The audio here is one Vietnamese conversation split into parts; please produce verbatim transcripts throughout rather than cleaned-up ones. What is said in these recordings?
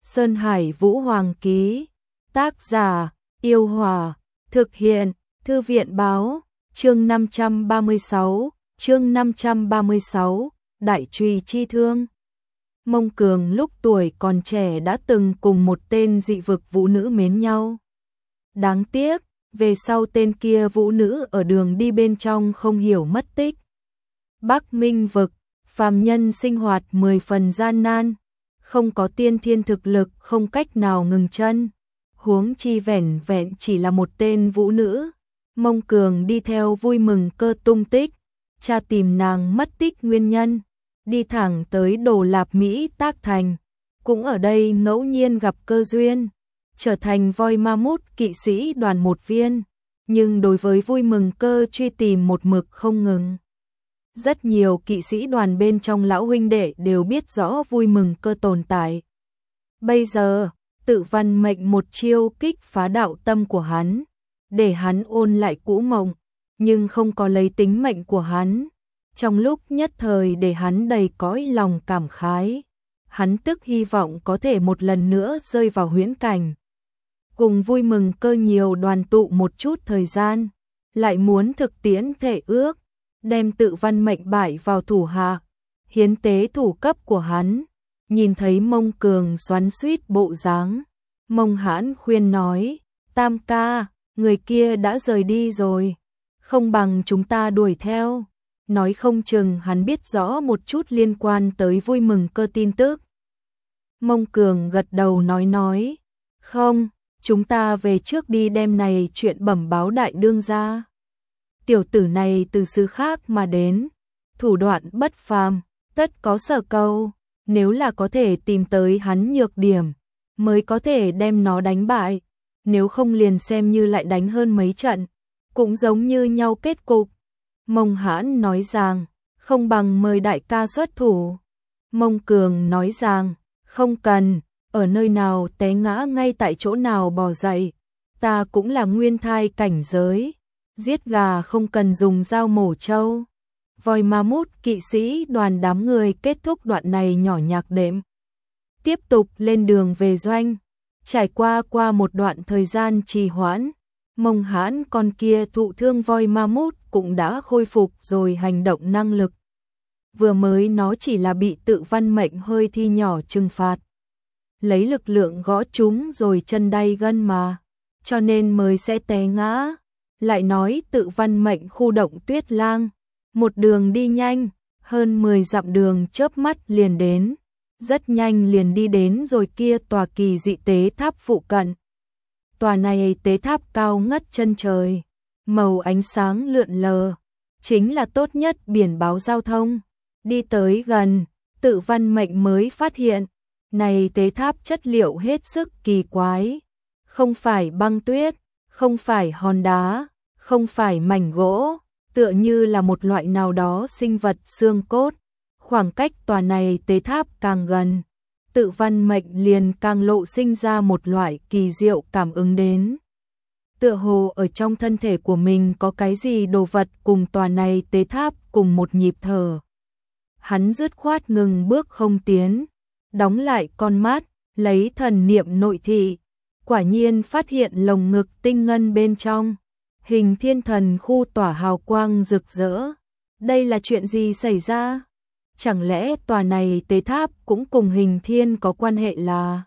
Sơn Hải Vũ Hoàng ký. Tác giả: Yêu Hòa. Thực hiện: Thư viện báo. Chương năm trăm ba mươi sáu. Chương năm trăm ba mươi sáu. Đại Trùy Chi Thương. Mông Cường lúc tuổi còn trẻ đã từng cùng một tên dị vực vũ nữ mến nhau. Đáng tiếc, về sau tên kia vũ nữ ở đường đi bên trong không hiểu mất tích. Bắc Minh vực, phàm nhân sinh hoạt mười phần gian nan, không có tiên thiên thực lực không cách nào ngừng chân. Huống chi vẻn vẹn chỉ là một tên vũ nữ. Mông Cường đi theo Vui Mừng Cơ tung tích, tra tìm nàng mất tích nguyên nhân, đi thẳng tới Đồ Lạp Mỹ Tác Thành, cũng ở đây ngẫu nhiên gặp cơ duyên, trở thành voi ma mút kỵ sĩ đoàn một viên, nhưng đối với Vui Mừng Cơ truy tìm một mực không ngừng. Rất nhiều kỵ sĩ đoàn bên trong lão huynh đệ đều biết rõ Vui Mừng Cơ tồn tại. Bây giờ, Tự Văn Mệnh một chiêu kích phá đạo tâm của hắn, để hắn ôn lại cũ mộng, nhưng không có lấy tính mệnh của hắn. Trong lúc nhất thời để hắn đầy cõi lòng cảm khái, hắn tức hy vọng có thể một lần nữa rơi vào huyễn cảnh. Cùng Vui Mừng Cơ nhiều đoàn tụ một chút thời gian, lại muốn thực tiễn thể ước, đem Tự Văn Mệnh bại vào thủ hạ, hiến tế thủ cấp của hắn. Nhìn thấy Mông Cường xoắn xuýt bộ dáng, Mông Hãn khuyên nói, Tam ca, người kia đã rời đi rồi, không bằng chúng ta đuổi theo. Nói không chừng hắn biết rõ một chút liên quan tới Vui Mừng Cơ tin tức. Mông Cường gật đầu nói nói, không, chúng ta về trước đi đem này chuyện bẩm báo đại đương gia. Tiểu tử này từ xứ khác mà đến, thủ đoạn bất phàm, tất có sở câu, nếu là có thể tìm tới hắn nhược điểm, mới có thể đem nó đánh bại, nếu không liền xem như lại đánh hơn mấy trận, cũng giống như nhau kết cục. Mông Hãn nói rằng, không bằng mời đại ca xuất thủ. Mông Cường nói rằng, không cần, ở nơi nào té ngã ngay tại chỗ nào bò dậy, ta cũng là nguyên thai cảnh giới, giết gà không cần dùng dao mổ trâu. Voi ma mút kỵ sĩ đoàn đám người kết thúc đoạn này nhỏ nhạc đệm, tiếp tục lên đường về doanh. Trải qua qua một đoạn thời gian trì hoãn, Mông Hãn con kia thụ thương voi ma mút cũng đã khôi phục rồi hành động năng lực. Vừa mới nó chỉ là bị Tự Văn Mệnh hơi thi nhỏ trừng phạt, lấy lực lượng gõ chúng rồi chân đay gân mà, cho nên mới sẽ té ngã. Lại nói Tự Văn Mệnh khu động Tuyết Lang, một đường đi nhanh, hơn mười dặm đường chớp mắt liền đến, rất nhanh liền đi đến rồi kia tòa kỳ dị tế tháp phụ cận. Tòa này tế tháp cao ngất chân trời, màu ánh sáng lượn lờ, chính là tốt nhất biển báo giao thông. Đi tới gần, Tự Văn Mệnh mới phát hiện, này tế tháp chất liệu hết sức kỳ quái, không phải băng tuyết, không phải hòn đá, không phải mảnh gỗ, tựa như là một loại nào đó sinh vật xương cốt. Khoảng cách tòa này tế tháp càng gần, Tự Văn Mệnh liền càng lộ sinh ra một loại kỳ diệu cảm ứng đến. Tựa hồ ở trong thân thể của mình có cái gì đồ vật cùng tòa này tế tháp cùng một nhịp thở. Hắn dứt khoát ngừng bước không tiến, đóng lại con mắt, lấy thần niệm nội thị, quả nhiên phát hiện lồng ngực tinh ngân bên trong, hình thiên thần khu tỏa hào quang rực rỡ. Đây là chuyện gì xảy ra? Chẳng lẽ tòa này tế tháp cũng cùng hình thiên có quan hệ là?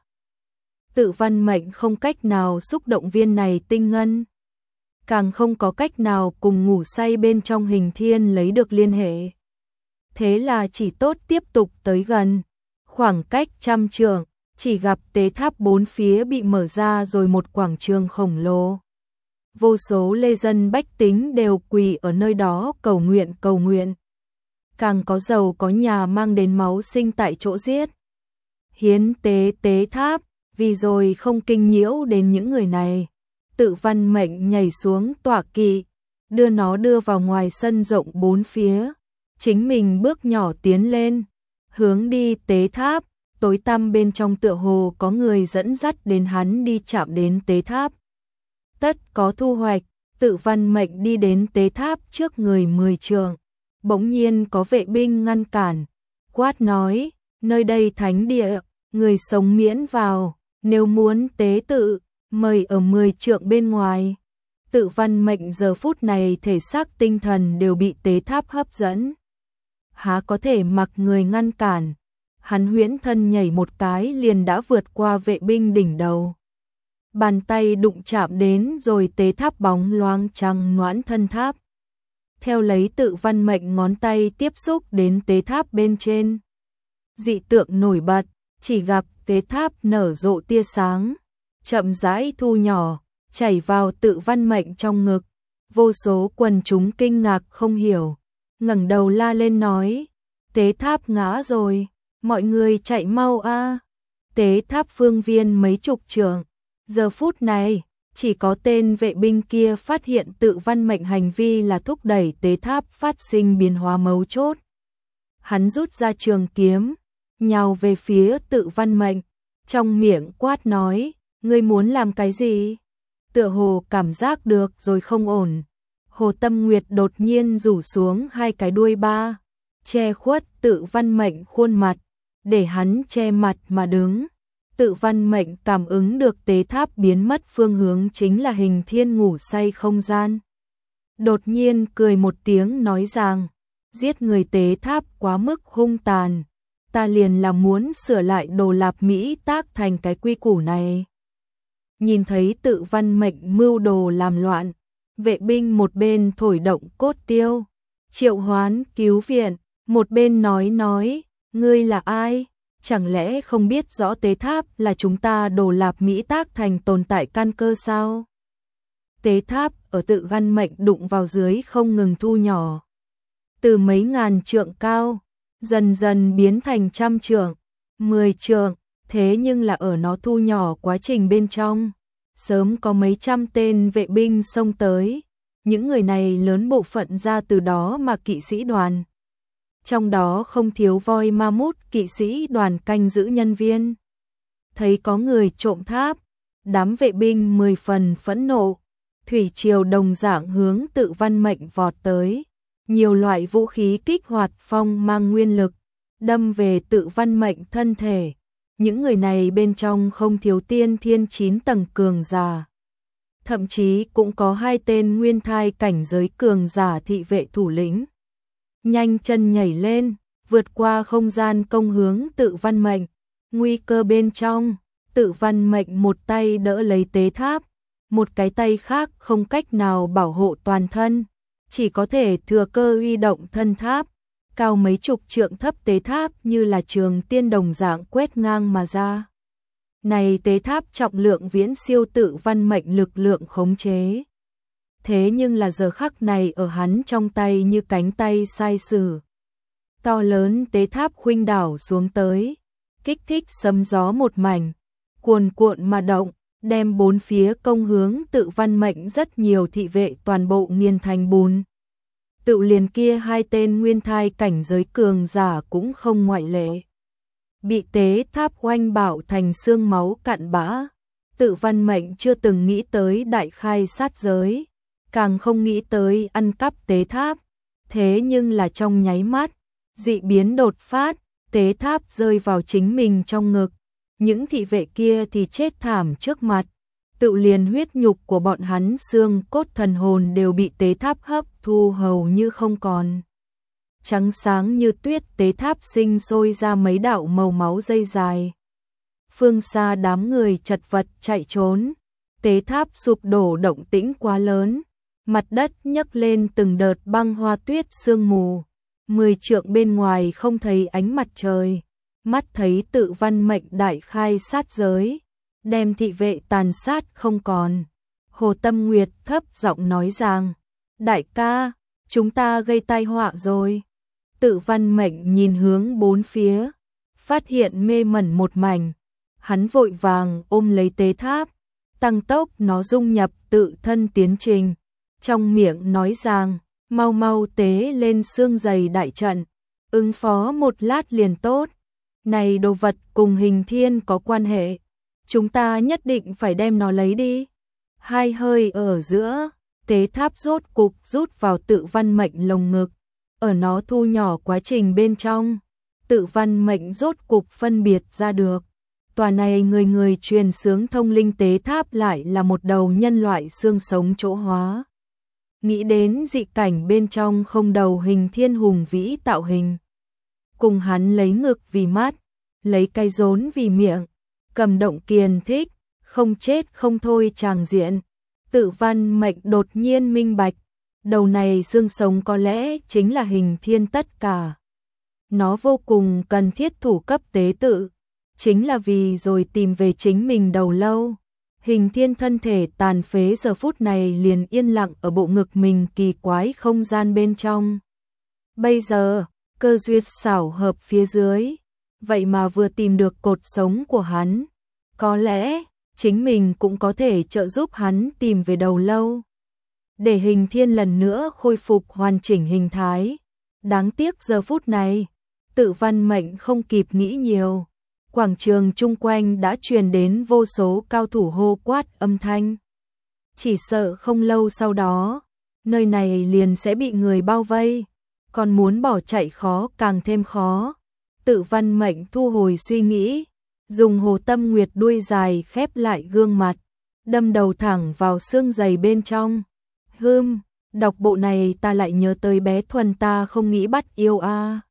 Tự Văn Mệnh không cách nào xúc động viên này tinh ngân, càng không có cách nào cùng ngủ say bên trong hình thiên lấy được liên hệ. Thế là chỉ tốt tiếp tục tới gần, khoảng cách trăm trượng, chỉ gặp tế tháp bốn phía bị mở ra rồi một quảng trường khổng lồ. Vô số lê dân bách tính đều quỳ ở nơi đó cầu nguyện cầu nguyện. Càng có giàu có nhà mang đến máu sinh tại chỗ giết. Hiến tế tế tháp, vì rồi không kinh nhiễu đến những người này. Tự Văn Mệnh nhảy xuống tọa kỵ, đưa nó đưa vào ngoài sân rộng bốn phía. Chính mình bước nhỏ tiến lên, hướng đi tế tháp, tối tăm bên trong tựa hồ có người dẫn dắt đến hắn đi chạm đến tế tháp. Tất có thu hoạch, Tự Văn Mệnh đi đến tế tháp trước người mười trượng. Bỗng nhiên có vệ binh ngăn cản, quát nói, nơi đây thánh địa, người sống miễn vào, nếu muốn tế tự, mời ở mười trượng bên ngoài. Tự Văn Mệnh giờ phút này thể xác tinh thần đều bị tế tháp hấp dẫn. Há có thể mặc người ngăn cản, hắn huyễn thân nhảy một cái liền đã vượt qua vệ binh đỉnh đầu. Bàn tay đụng chạm đến rồi tế tháp bóng loáng trăng noãn thân tháp. Theo lấy Tự Văn Mệnh ngón tay tiếp xúc đến tế tháp bên trên. Dị tượng nổi bật, chỉ gặp tế tháp nở rộ tia sáng, chậm rãi thu nhỏ, chảy vào Tự Văn Mệnh trong ngực. Vô số quần chúng kinh ngạc không hiểu, ngẩng đầu la lên nói, tế tháp ngã rồi, mọi người chạy mau a. Tế tháp phương viên mấy chục trượng, giờ phút này, chỉ có tên vệ binh kia phát hiện Tự Văn Mệnh hành vi là thúc đẩy tế tháp phát sinh biến hóa mấu chốt. Hắn rút ra trường kiếm, nhào về phía Tự Văn Mệnh, trong miệng quát nói, ngươi muốn làm cái gì? Tựa hồ cảm giác được rồi không ổn. Hồ Tâm Nguyệt đột nhiên rủ xuống hai cái đuôi ba, che khuất Tự Văn Mệnh khuôn mặt, để hắn che mặt mà đứng. Tự Văn Mệnh cảm ứng được tế tháp biến mất phương hướng chính là Hình Thiên ngủ say không gian. Đột nhiên cười một tiếng nói rằng, giết người tế tháp quá mức hung tàn, ta liền là muốn sửa lại Đồ Lạp Mỹ tác thành cái quy củ này. Nhìn thấy Tự Văn Mệnh mưu đồ làm loạn, vệ binh một bên thổi động cốt tiêu, triệu hoán cứu viện, một bên nói nói, ngươi là ai? Chẳng lẽ không biết rõ tế tháp là chúng ta Đồ Lạp Mỹ tác thành tồn tại căn cơ sao? Tế tháp ở Tự Văn Mệnh đụng vào dưới không ngừng thu nhỏ. Từ mấy ngàn trượng cao, dần dần biến thành trăm trượng, mười trượng, thế nhưng là ở nó thu nhỏ quá trình bên trong. Sớm có mấy trăm tên vệ binh xông tới, những người này lớn bộ phận ra từ đó mà kỵ sĩ đoàn. Trong đó không thiếu voi ma mút kỵ sĩ đoàn canh giữ nhân viên. Thấy có người trộm tháp, đám vệ binh mười phần phẫn nộ, thủy triều đồng dạng hướng Tự Văn Mệnh vọt tới. Nhiều loại vũ khí kích hoạt phong mang nguyên lực, đâm về Tự Văn Mệnh thân thể. Những người này bên trong không thiếu tiên thiên chín tầng cường giả. Thậm chí cũng có hai tên nguyên thai cảnh giới cường giả thị vệ thủ lĩnh. Nhanh chân nhảy lên, vượt qua không gian công hướng Tự Văn Mệnh. Nguy cơ bên trong, Tự Văn Mệnh một tay đỡ lấy tế tháp, một cái tay khác không cách nào bảo hộ toàn thân, chỉ có thể thừa cơ huy động thân tháp. Cao mấy chục trượng thấp tế tháp như là trường tiên đồng dạng quét ngang mà ra. Này tế tháp trọng lượng viễn siêu Tự Văn Mệnh lực lượng khống chế. Thế nhưng là giờ khắc này ở hắn trong tay như cánh tay sai sử. To lớn tế tháp khuynh đảo xuống tới, kích thích sấm gió một mảnh, cuồn cuộn mà động, đem bốn phía công hướng Tự Văn Mệnh rất nhiều thị vệ toàn bộ nghiền thành bùn. Tự liền kia hai tên nguyên thai cảnh giới cường giả cũng không ngoại lệ. Bị tế tháp oanh bạo thành xương máu cặn bã. Tự Văn Mệnh chưa từng nghĩ tới đại khai sát giới, càng không nghĩ tới ăn cắp tế tháp. Thế nhưng là trong nháy mắt, dị biến đột phát, tế tháp rơi vào chính mình trong ngực. Những thị vệ kia thì chết thảm trước mặt. Tự liền huyết nhục của bọn hắn xương cốt thần hồn đều bị tế tháp hấp thu hầu như không còn. Trắng sáng như tuyết tế tháp sinh sôi ra mấy đạo màu máu dây dài. Phương xa đám người chật vật chạy trốn. Tế tháp sụp đổ động tĩnh quá lớn. Mặt đất nhấc lên từng đợt băng hoa tuyết sương mù. Mười trượng bên ngoài không thấy ánh mặt trời. Mắt thấy Tự Văn Mệnh đại khai sát giới, đem thị vệ tàn sát không còn. Hồ Tâm Nguyệt thấp giọng nói rằng, đại ca, chúng ta gây tai họa rồi. Tự Văn Mệnh nhìn hướng bốn phía, phát hiện mê mẩn một mảnh. Hắn vội vàng ôm lấy tế tháp, tăng tốc nó dung nhập tự thân tiến trình. Trong miệng nói rằng, mau mau tế lên xương dày đại trận, ứng phó một lát liền tốt. Này đồ vật cùng Hình Thiên có quan hệ, chúng ta nhất định phải đem nó lấy đi. Hai hơi ở giữa, tế tháp rốt cục rút vào Tự Văn Mệnh lồng ngực. Ở nó thu nhỏ quá trình bên trong, Tự Văn Mệnh rốt cục phân biệt ra được. tòa này người người truyền sướng thông linh tế tháp lại là một đầu nhân loại xương sống chỗ hóa. Nghĩ đến dị cảnh bên trong không đầu hình thiên hùng vĩ tạo hình. Cùng hắn lấy ngực vì mắt, lấy cây rốn vì miệng, cầm động kiền thích, không chết không thôi tràng diện. Tự Văn Mệnh đột nhiên minh bạch, đầu này xương sống có lẽ chính là hình thiên tất cả. Nó vô cùng cần thiết thủ cấp tế tự, chính là vì rồi tìm về chính mình đầu lâu. Hình thiên thân thể tàn phế giờ phút này liền yên lặng ở bộ ngực mình kỳ quái không gian bên trong. Bây giờ, cơ duyên xảo hợp phía dưới, vậy mà vừa tìm được cột sống của hắn. Có lẽ, chính mình cũng có thể trợ giúp hắn tìm về đầu lâu. Để hình thiên lần nữa khôi phục hoàn chỉnh hình thái. Đáng tiếc giờ phút này, Tự Văn Mệnh không kịp nghĩ nhiều. Quảng trường chung quanh đã truyền đến vô số cao thủ hô quát âm thanh. Chỉ sợ không lâu sau đó, nơi này liền sẽ bị người bao vây, còn muốn bỏ chạy khó càng thêm khó. Tự Văn Mệnh thu hồi suy nghĩ, dùng Hồ Tâm Nguyệt đuôi dài khép lại gương mặt, đâm đầu thẳng vào xương giày bên trong. Hừm, đọc bộ này ta lại nhớ tới bé Thuần ta không nghĩ bắt yêu a.